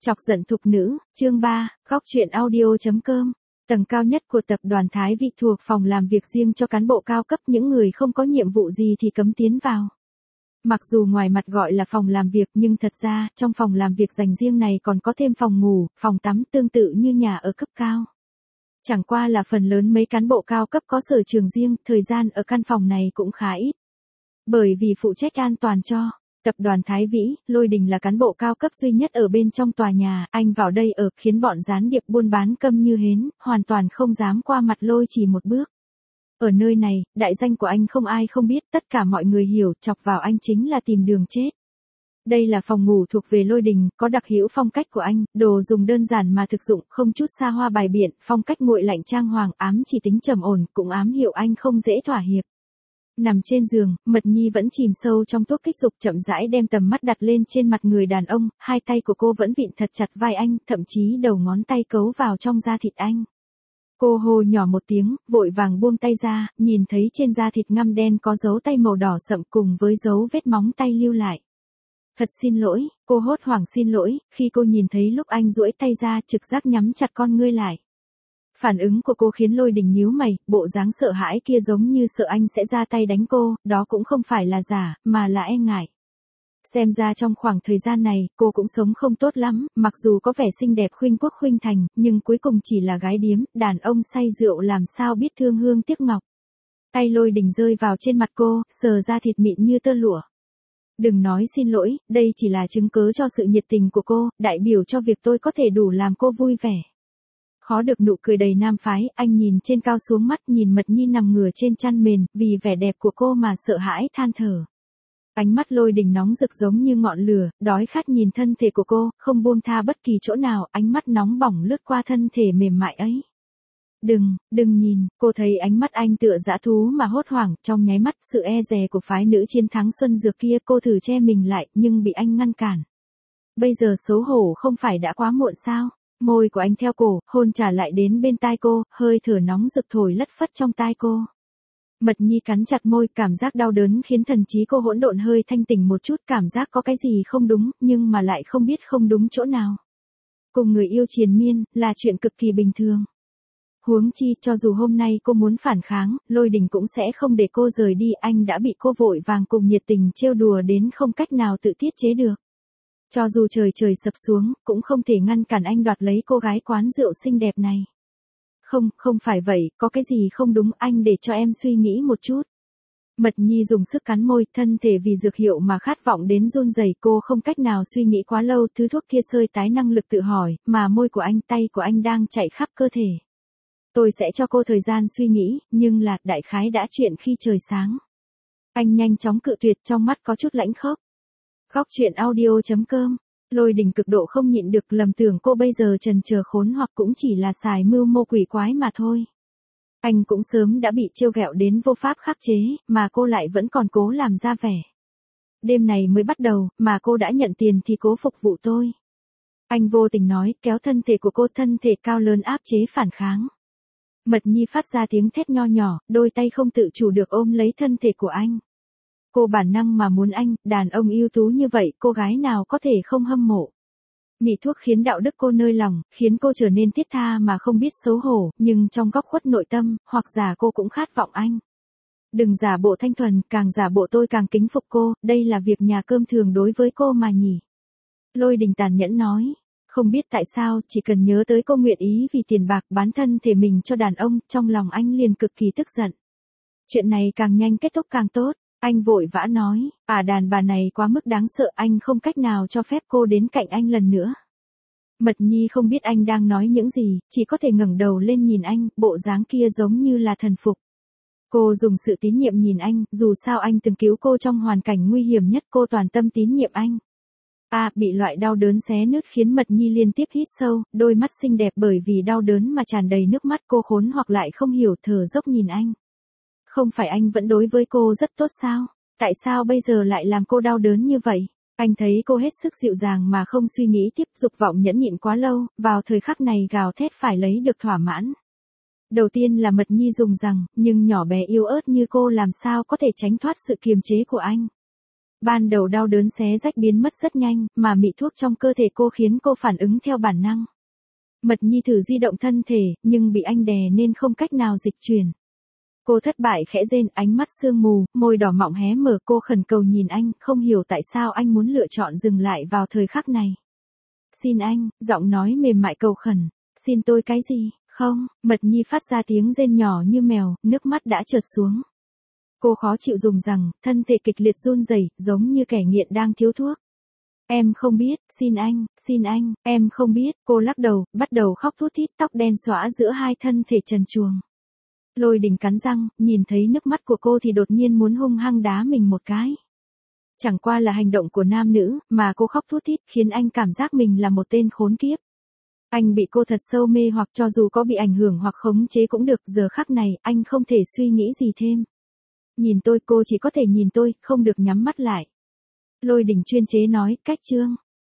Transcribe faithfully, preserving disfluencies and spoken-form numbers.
Chọc giận thục nữ, chương ba, góc truyện audio.com. Tầng cao nhất của tập đoàn Thái Vị thuộc phòng làm việc riêng cho cán bộ cao cấp, những người không có nhiệm vụ gì thì cấm tiến vào. Mặc dù ngoài mặt gọi là phòng làm việc nhưng thật ra, trong phòng làm việc dành riêng này còn có thêm phòng ngủ, phòng tắm tương tự như nhà ở cấp cao. Chẳng qua là phần lớn mấy cán bộ cao cấp có sở trường riêng, thời gian ở căn phòng này cũng khá ít. Bởi vì phụ trách an toàn cho tập đoàn Thái Vĩ, Lôi Đình là cán bộ cao cấp duy nhất ở bên trong tòa nhà, anh vào đây ở khiến bọn gián điệp buôn bán câm như hến, hoàn toàn không dám qua mặt Lôi chỉ một bước. Ở nơi này, đại danh của anh không ai không biết, tất cả mọi người hiểu, chọc vào anh chính là tìm đường chết. Đây là phòng ngủ thuộc về Lôi Đình, có đặc hữu phong cách của anh, đồ dùng đơn giản mà thực dụng, không chút xa hoa bài biện, phong cách nguội lạnh trang hoàng, ám chỉ tính trầm ổn, cũng ám hiệu anh không dễ thỏa hiệp. Nằm trên giường, Mật Nhi vẫn chìm sâu trong thuốc kích dục, chậm rãi đem tầm mắt đặt lên trên mặt người đàn ông, hai tay của cô vẫn vịn thật chặt vai anh, thậm chí đầu ngón tay cấu vào trong da thịt anh. Cô hô nhỏ một tiếng, vội vàng buông tay ra, nhìn thấy trên da thịt ngăm đen có dấu tay màu đỏ sậm cùng với dấu vết móng tay lưu lại. Thật xin lỗi, cô hốt hoảng xin lỗi, khi cô nhìn thấy lúc anh duỗi tay ra, trực giác nhắm chặt con ngươi lại. Phản ứng của cô khiến Lôi Đình nhíu mày, bộ dáng sợ hãi kia giống như sợ anh sẽ ra tay đánh cô, đó cũng không phải là giả, mà là e ngại. Xem ra trong khoảng thời gian này, cô cũng sống không tốt lắm, mặc dù có vẻ xinh đẹp khuynh quốc khuynh thành, nhưng cuối cùng chỉ là gái điếm, đàn ông say rượu làm sao biết thương hương tiếc ngọc. Tay Lôi Đình rơi vào trên mặt cô, sờ ra thịt mịn như tơ lụa. Đừng nói xin lỗi, đây chỉ là chứng cớ cho sự nhiệt tình của cô, đại biểu cho việc tôi có thể đủ làm cô vui vẻ. Khó được nụ cười đầy nam phái, anh nhìn trên cao xuống mắt, nhìn Mật Nhi nằm ngửa trên chăn mền, vì vẻ đẹp của cô mà sợ hãi than thở. Ánh mắt Lôi Đình nóng rực giống như ngọn lửa, đói khát nhìn thân thể của cô, không buông tha bất kỳ chỗ nào, ánh mắt nóng bỏng lướt qua thân thể mềm mại ấy. Đừng, đừng nhìn, cô thấy ánh mắt anh tựa dã thú mà hốt hoảng, trong nháy mắt sự e dè của phái nữ chiến thắng Xuân Dược kia, cô thử che mình lại, nhưng bị anh ngăn cản. Bây giờ xấu hổ không phải đã quá muộn sao? Môi của anh theo cổ, hôn trả lại đến bên tai cô, hơi thở nóng rực thổi lất phất trong tai cô. Mật Nhi cắn chặt môi, cảm giác đau đớn khiến thần trí cô hỗn độn, hơi thanh tỉnh một chút, cảm giác có cái gì không đúng, nhưng mà lại không biết không đúng chỗ nào. Cùng người yêu triền miên, là chuyện cực kỳ bình thường. Huống chi, cho dù hôm nay cô muốn phản kháng, Lôi Đình cũng sẽ không để cô rời đi, anh đã bị cô vội vàng cùng nhiệt tình trêu đùa đến không cách nào tự tiết chế được. Cho dù trời trời sập xuống, cũng không thể ngăn cản anh đoạt lấy cô gái quán rượu xinh đẹp này. Không, không phải vậy, có cái gì không đúng, anh để cho em suy nghĩ một chút. Mật Nhi dùng sức cắn môi, thân thể vì dược hiệu mà khát vọng đến run rẩy, cô không cách nào suy nghĩ quá lâu, thứ thuốc kia sơi tái năng lực tự hỏi, mà môi của anh, tay của anh đang chạy khắp cơ thể. Tôi sẽ cho cô thời gian suy nghĩ, nhưng là, đại khái đã chuyện khi trời sáng. Anh nhanh chóng cự tuyệt, trong mắt có chút lãnh khốc. Góc truyện audio.com. Lôi Đình cực độ không nhịn được, lầm tưởng cô bây giờ trần chờ khốn hoặc cũng chỉ là xài mưu mô quỷ quái mà thôi. Anh cũng sớm đã bị trêu ghẹo đến vô pháp khắc chế, mà cô lại vẫn còn cố làm ra vẻ. Đêm này mới bắt đầu, mà cô đã nhận tiền thì cố phục vụ tôi. Anh vô tình nói, kéo thân thể của cô, thân thể cao lớn áp chế phản kháng. Mật Nhi phát ra tiếng thét nho nhỏ, đôi tay không tự chủ được ôm lấy thân thể của anh. Cô bản năng mà muốn anh, đàn ông ưu tú như vậy, cô gái nào có thể không hâm mộ. Mị thuốc khiến đạo đức cô nơi lòng, khiến cô trở nên thiết tha mà không biết xấu hổ, nhưng trong góc khuất nội tâm, hoặc giả cô cũng khát vọng anh. Đừng giả bộ thanh thuần, càng giả bộ tôi càng kính phục cô, đây là việc nhà cơm thường đối với cô mà nhỉ. Lôi Đình tàn nhẫn nói. Không biết tại sao, chỉ cần nhớ tới cô nguyện ý vì tiền bạc bán thân thể mình cho đàn ông, trong lòng anh liền cực kỳ tức giận. Chuyện này càng nhanh kết thúc càng tốt. Anh vội vã nói, à đàn bà này quá mức đáng sợ, anh không cách nào cho phép cô đến cạnh anh lần nữa. Mật Nhi không biết anh đang nói những gì, chỉ có thể ngẩng đầu lên nhìn anh, bộ dáng kia giống như là thần phục. Cô dùng sự tín nhiệm nhìn anh, dù sao anh từng cứu cô trong hoàn cảnh nguy hiểm nhất, cô toàn tâm tín nhiệm anh. À, bị loại đau đớn xé nứt khiến Mật Nhi liên tiếp hít sâu, đôi mắt xinh đẹp bởi vì đau đớn mà tràn đầy nước mắt, cô khốn hoặc lại không hiểu, thở dốc nhìn anh. Không phải anh vẫn đối với cô rất tốt sao? Tại sao bây giờ lại làm cô đau đớn như vậy? Anh thấy cô hết sức dịu dàng mà không suy nghĩ tiếp, dục vọng nhẫn nhịn quá lâu, vào thời khắc này gào thét phải lấy được thỏa mãn. Đầu tiên là Mật Nhi dùng rằng, nhưng nhỏ bé yếu ớt như cô làm sao có thể tránh thoát sự kiềm chế của anh. Ban đầu đau đớn xé rách biến mất rất nhanh, mà mị thuốc trong cơ thể cô khiến cô phản ứng theo bản năng. Mật Nhi thử di động thân thể, nhưng bị anh đè nên không cách nào dịch chuyển. Cô thất bại khẽ rên, ánh mắt sương mù, môi đỏ mọng hé mở, cô khẩn cầu nhìn anh, không hiểu tại sao anh muốn lựa chọn dừng lại vào thời khắc này. Xin anh, giọng nói mềm mại cầu khẩn. Xin tôi cái gì? Không, Mật Nhi phát ra tiếng rên nhỏ như mèo, nước mắt đã trượt xuống. Cô khó chịu dùng rằng, thân thể kịch liệt run rẩy, giống như kẻ nghiện đang thiếu thuốc. Em không biết, xin anh, xin anh, em không biết, cô lắc đầu, bắt đầu khóc thút thít, tóc đen xõa giữa hai thân thể trần truồng. Lôi Đình cắn răng, nhìn thấy nước mắt của cô thì đột nhiên muốn hung hăng đá mình một cái. Chẳng qua là hành động của nam nữ, mà cô khóc thút thít, khiến anh cảm giác mình là một tên khốn kiếp. Anh bị cô thật sâu mê hoặc cho dù có bị ảnh hưởng hoặc khống chế cũng được, giờ khắc này, anh không thể suy nghĩ gì thêm. Nhìn tôi, cô chỉ có thể nhìn tôi, không được nhắm mắt lại. Lôi Đình chuyên chế nói, cách chương.